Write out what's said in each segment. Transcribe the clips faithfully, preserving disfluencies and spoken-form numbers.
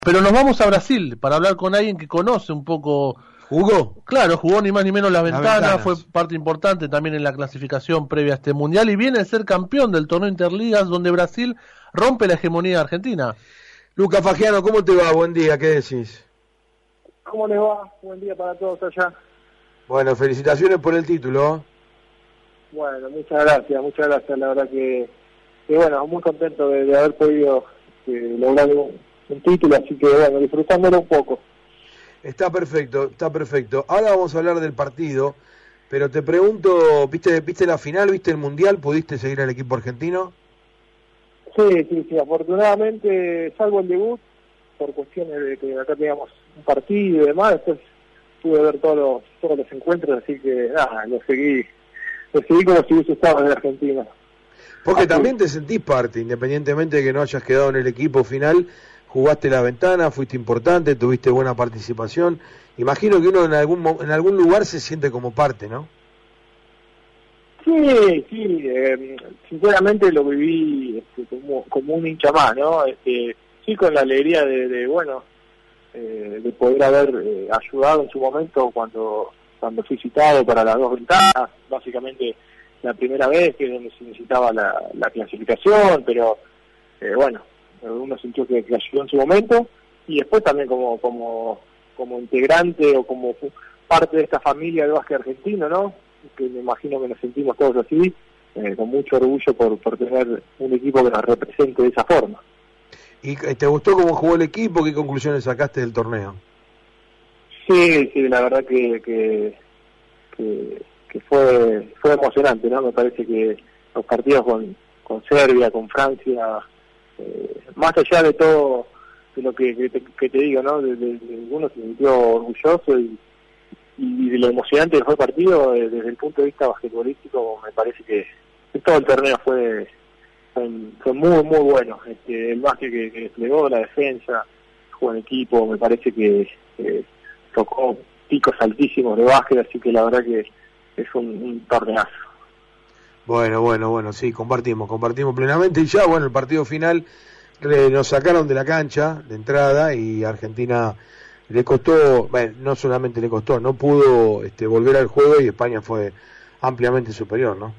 Pero nos vamos a Brasil para hablar con alguien que conoce un poco. ¿Jugó? Claro, jugó ni más ni menos las Las ventanas, ventanas. fue parte importante también en la clasificación previa a este mundial y viene a ser campeón del torneo Interligas donde Brasil rompe la hegemonía de Argentina. Luca Fagiano, ¿cómo te va? Buen día, ¿qué decís? ¿Cómo les va? Buen día para todos allá. Bueno, felicitaciones por el título. Bueno, muchas gracias, muchas gracias. La verdad que, que bueno, muy contento de, de haber podido eh, lograr un, un título, así que bueno, disfrutándolo un poco. Está perfecto, está perfecto. Ahora vamos a hablar del partido, pero te pregunto, ¿viste, viste la final, viste el mundial? ¿Pudiste seguir al equipo argentino? Sí, sí, sí, afortunadamente, salvo el debut, por cuestiones de que acá teníamos un partido y demás, después pude ver todos los, todos los encuentros, así que nada, lo seguí, lo seguí como si hubiese estado en Argentina. Porque así. también te sentís parte, independientemente de que no hayas quedado en el equipo final, jugaste la ventana, fuiste importante, tuviste buena participación. Imagino que uno en algún en algún lugar se siente como parte, ¿no? Sí, sí, eh, sinceramente lo viví este, como, como un hincha más, ¿no? Este, sí, con la alegría de, de bueno, eh, de poder haber eh, ayudado en su momento cuando cuando fui citado para las dos ventanas, básicamente la primera vez que donde se necesitaba la, la clasificación, pero eh, bueno, uno sintió que, que ayudó en su momento, y después también como como como integrante o como parte de esta familia del básquet argentino, ¿no? Que me imagino que nos sentimos todos así, eh, con mucho orgullo por, por tener un equipo que nos represente de esa forma. ¿Y te gustó cómo jugó el equipo? ¿Qué conclusiones sacaste del torneo? Sí, sí, la verdad que que, que, que fue fue emocionante, ¿no? Me parece que los partidos con, con Serbia, con Francia, eh, más allá de todo de lo que, que, te, que te digo, ¿no? De, de, de uno se sintió orgulloso y y de lo emocionante que fue el partido, eh, desde el punto de vista basquetbolístico, me parece que, que todo el torneo fue fue, fue muy, muy bueno. Este, el básquet que, que desplegó, la defensa, jugó en equipo, me parece que eh, tocó picos altísimos de básquet, así que la verdad que es un, un torneazo. Bueno, bueno, bueno, sí, compartimos, compartimos plenamente. Y ya, bueno, el partido final eh, nos sacaron de la cancha de entrada y Argentina le costó, bueno, no solamente le costó, no pudo este, volver al juego y España fue ampliamente superior, ¿no?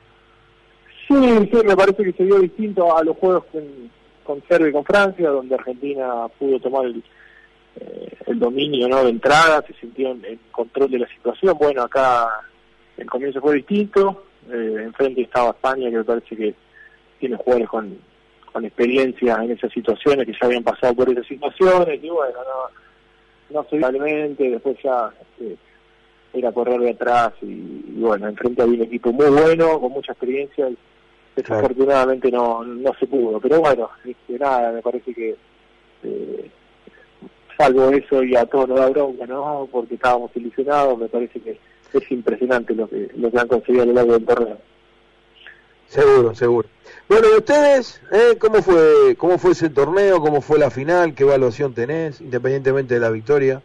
Sí, sí, me parece que se dio distinto a los juegos con, con Serbia y con Francia, donde Argentina pudo tomar el, eh, el dominio, ¿no? De entrada, se sintió en, en control de la situación. Bueno, acá el comienzo fue distinto, eh, enfrente estaba España, que me parece que tiene jugadores con, con experiencia en esas situaciones, que ya habían pasado por esas situaciones, y bueno, no no probablemente, después ya este, era correr de atrás y, y bueno, enfrente había un equipo muy bueno, con mucha experiencia y desafortunadamente no no se pudo, pero bueno, este, nada, me parece que eh, salvo eso y a todos nos da bronca, ¿no? Porque estábamos ilusionados, me parece que es impresionante lo que lo que han conseguido a lo largo del torneo. Seguro, seguro. Bueno, ¿y ustedes? ¿Eh? ¿Cómo fue cómo fue ese torneo? ¿Cómo fue la final? ¿Qué evaluación tenés, independientemente de la victoria?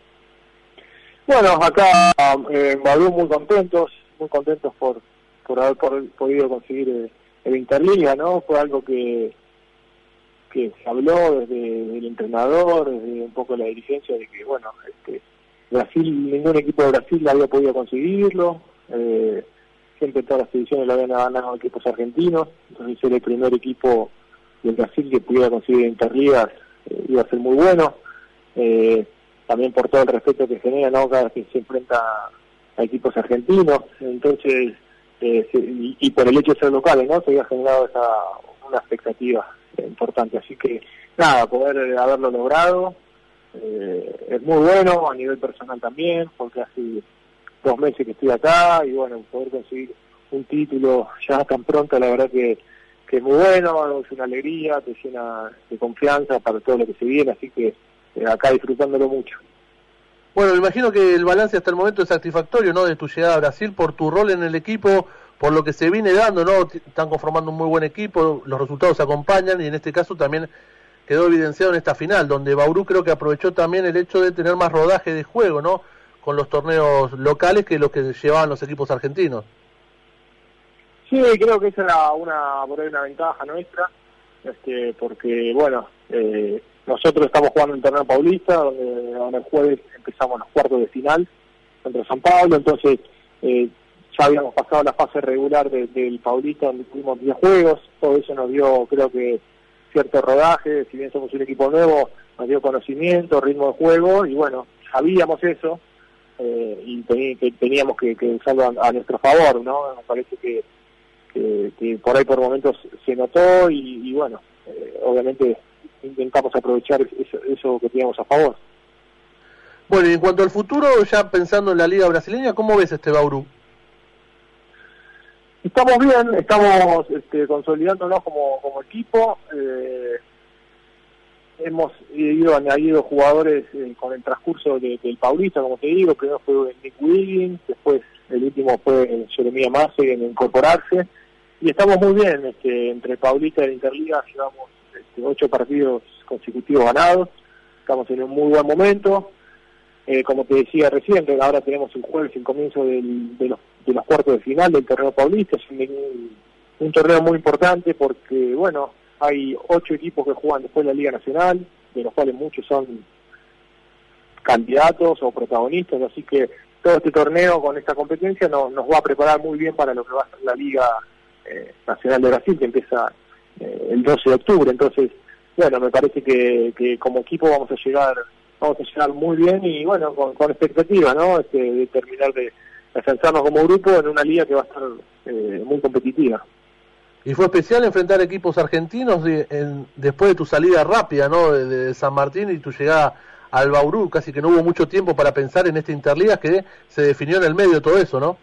Bueno, acá eh, en Badú muy contentos, muy contentos por por haber por, podido conseguir el, el Interliga, ¿no? Fue algo que que se habló desde el entrenador, desde un poco la dirigencia, de que, bueno, este, Brasil, ningún equipo de Brasil había podido conseguirlo, eh, siempre todas las ediciones lo habían ganado equipos argentinos, entonces ser el primer equipo de Brasil que pudiera conseguir Interligas eh, iba a ser muy bueno, eh, también por todo el respeto que genera, ¿no? Cada vez que se enfrenta a equipos argentinos, entonces eh, se, y, y por el hecho de ser locales, ¿no? Se había generado esa una expectativa eh, importante, así que nada, poder haberlo logrado eh, es muy bueno a nivel personal también, porque hace dos meses que estoy acá y bueno, poder conseguir un título ya tan pronto, la verdad que, que es muy bueno, es una alegría, te llena de confianza para todo lo que se viene, así que eh, acá disfrutándolo mucho. Bueno, me imagino que el balance hasta el momento es satisfactorio, ¿no? De tu llegada a Brasil por tu rol en el equipo, por lo que se viene dando, ¿no? Están conformando un muy buen equipo, los resultados acompañan y en este caso también quedó evidenciado en esta final, donde Bauru creo que aprovechó también el hecho de tener más rodaje de juego, ¿no? Con los torneos locales que los que llevaban los equipos argentinos. Sí, creo que esa era una, por ahí una ventaja nuestra, este, porque bueno, eh, nosotros estamos jugando el torneo paulista, donde ahora el jueves empezamos los cuartos de final contra San Pablo, entonces eh, ya habíamos pasado la fase regular de, del paulista, donde tuvimos diez juegos, todo eso nos dio, creo que, cierto rodaje, si bien somos un equipo nuevo, nos dio conocimiento, ritmo de juego, y bueno, sabíamos eso, eh, y tení, que teníamos que, que usarlo a, a nuestro favor, ¿no? Me parece que, que, que por ahí por momentos se notó, y, y bueno, eh, obviamente intentamos aprovechar eso, eso que teníamos a favor. Bueno, y en cuanto al futuro, ya pensando en la Liga Brasileña, ¿cómo ves este Bauru? Estamos bien, estamos este, consolidándonos como, como equipo. Eh, hemos ido añadido jugadores eh, con el transcurso de, del Paulista, como te digo. Primero fue Nick Wiggins, después el último fue Jeremías Mase en incorporarse. Y estamos muy bien, este, entre Paulista y la Interliga llevamos este, ocho partidos consecutivos ganados. Estamos en un muy buen momento. Eh, como te decía recién, ahora tenemos el jueves el comienzo del, de, los, de los cuartos de final del torneo paulista. Es un, un torneo muy importante porque, bueno, hay ocho equipos que juegan después de la Liga Nacional, de los cuales muchos son candidatos o protagonistas, así que todo este torneo con esta competencia no, nos va a preparar muy bien para lo que va a ser la Liga eh, Nacional de Brasil, que empieza eh, el doce de octubre. Entonces, bueno, me parece que, que como equipo vamos a llegar vamos a llegar muy bien y bueno, con, con expectativa, ¿no? Este, de terminar de afianzarnos como grupo en una liga que va a estar eh, muy competitiva. Y fue especial enfrentar equipos argentinos de, en, después de tu salida rápida, ¿no? De, de San Martín y tu llegada al Bauru, casi que no hubo mucho tiempo para pensar en esta Interliga que se definió en el medio todo eso, ¿no?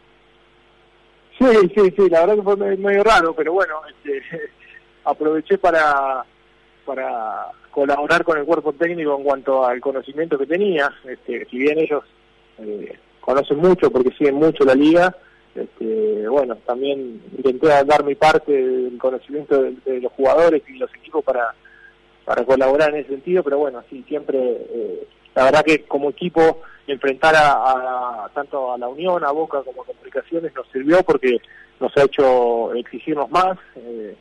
Sí, sí, sí, la verdad que fue medio, medio raro, pero bueno, este, aproveché para para colaborar con el cuerpo técnico en cuanto al conocimiento que tenía. Este, si bien ellos eh, conocen mucho porque siguen mucho la liga, este, bueno, también intenté dar mi parte del conocimiento de, de los jugadores y los equipos para para colaborar en ese sentido, pero bueno, sí, siempre, eh, la verdad que como equipo enfrentar a, a tanto a la Unión, a Boca como a Comunicaciones nos sirvió porque nos ha hecho exigirnos más. eh,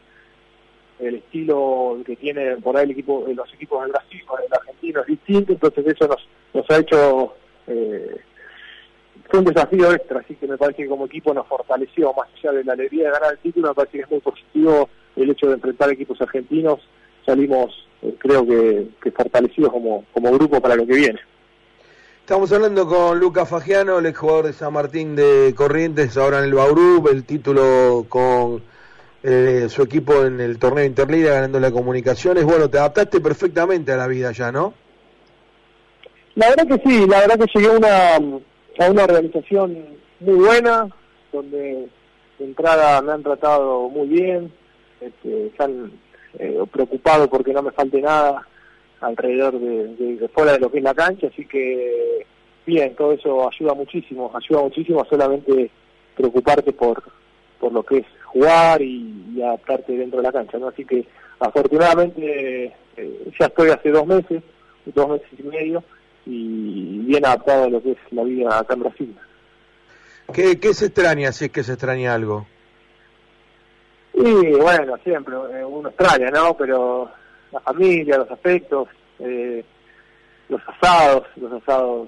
el estilo que tiene por ahí el equipo, los equipos del Brasil con el argentino es distinto, entonces eso nos, nos ha hecho, eh, fue un desafío extra, así que me parece que como equipo nos fortaleció, más allá de la alegría de ganar el título, me parece que es muy positivo el hecho de enfrentar equipos argentinos, salimos eh, creo que, que fortalecidos como, como grupo para lo que viene. Estamos hablando con Lucas Fagiano, el exjugador de San Martín de Corrientes, ahora en el Bauru, el título con Eh, su equipo en el torneo Interliga ganando las Comunicaciones. Bueno, te adaptaste perfectamente a la vida ya, ¿no? La verdad que sí, la verdad que llegué a una, a una organización muy buena, donde de entrada me han tratado muy bien, este, se han eh, preocupado porque no me falte nada alrededor de, de, de fuera de lo que es la cancha, así que bien, todo eso ayuda muchísimo, ayuda muchísimo a solamente preocuparte por, por lo que es jugar y, y adaptarte dentro de la cancha, ¿no? Así que afortunadamente eh, ya estoy hace dos meses, dos meses y medio, y bien adaptado a lo que es la vida acá en Brasil. ¿Qué, qué se extraña, si es que se extraña algo? Y bueno, siempre eh, uno extraña, ¿no? Pero la familia, los afectos, eh, los asados, los asados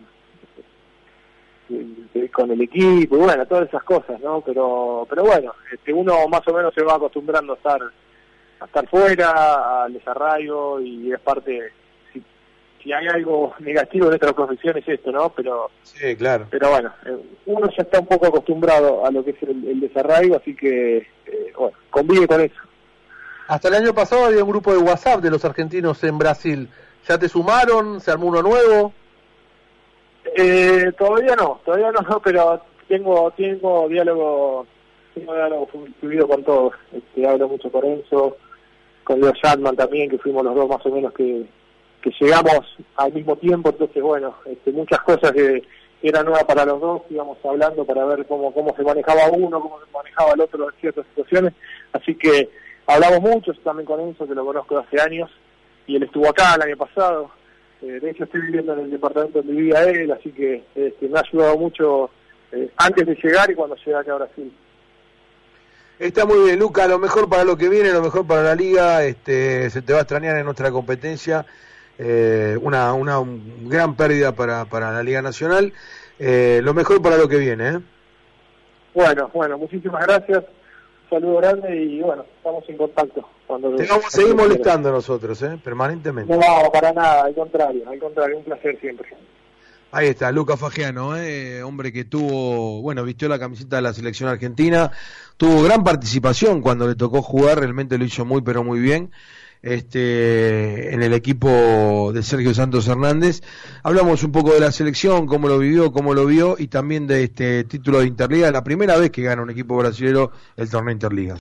con el equipo, y bueno, todas esas cosas, ¿no? Pero pero bueno, este, uno más o menos se va acostumbrando a estar a estar fuera, al desarraigo, y es parte, si, si hay algo negativo en nuestra profesión es esto, ¿no? Pero sí, claro. Pero bueno, uno ya está un poco acostumbrado a lo que es el, el desarraigo, así que, eh, bueno, convive con eso. Hasta el año pasado había un grupo de WhatsApp de los argentinos en Brasil. ¿Ya te sumaron? ¿Se armó uno nuevo? Eh, todavía no, todavía no, pero tengo tengo diálogo tengo diálogo fluido con todos. Este, hablo mucho con Enzo, con Leo Shatman también, que fuimos los dos más o menos que, que llegamos al mismo tiempo, entonces bueno, este, muchas cosas que eran nuevas para los dos, íbamos hablando para ver cómo cómo se manejaba uno, cómo se manejaba el otro en ciertas situaciones, así que hablamos mucho, también con Enzo, que lo conozco de hace años, y él estuvo acá el año pasado. Eh, de hecho estoy viviendo en el departamento donde vivía él, así que este, me ha ayudado mucho eh, antes de llegar y cuando llegué acá a Brasil. Está muy bien, Luca, lo mejor para lo que viene, lo mejor para la liga, este, se te va a extrañar en nuestra competencia eh, una, una un gran pérdida para, para la Liga Nacional. Eh, lo mejor para lo que viene, ¿eh? Bueno, bueno, muchísimas gracias, un saludo grande y bueno, estamos en contacto. Cuando Te vamos a seguir molestando nosotros, ¿eh? Permanentemente. No, para nada, al contrario, al contrario, un placer siempre. Ahí está, Lucas Fagiano, ¿eh? Hombre que tuvo, bueno, vistió la camiseta de la selección argentina, tuvo gran participación cuando le tocó jugar, realmente lo hizo muy pero muy bien, este, en el equipo de Sergio Santos Hernández. Hablamos un poco de la selección, cómo lo vivió, cómo lo vio, y también de este título de Interliga, la primera vez que gana un equipo brasilero el torneo Interliga.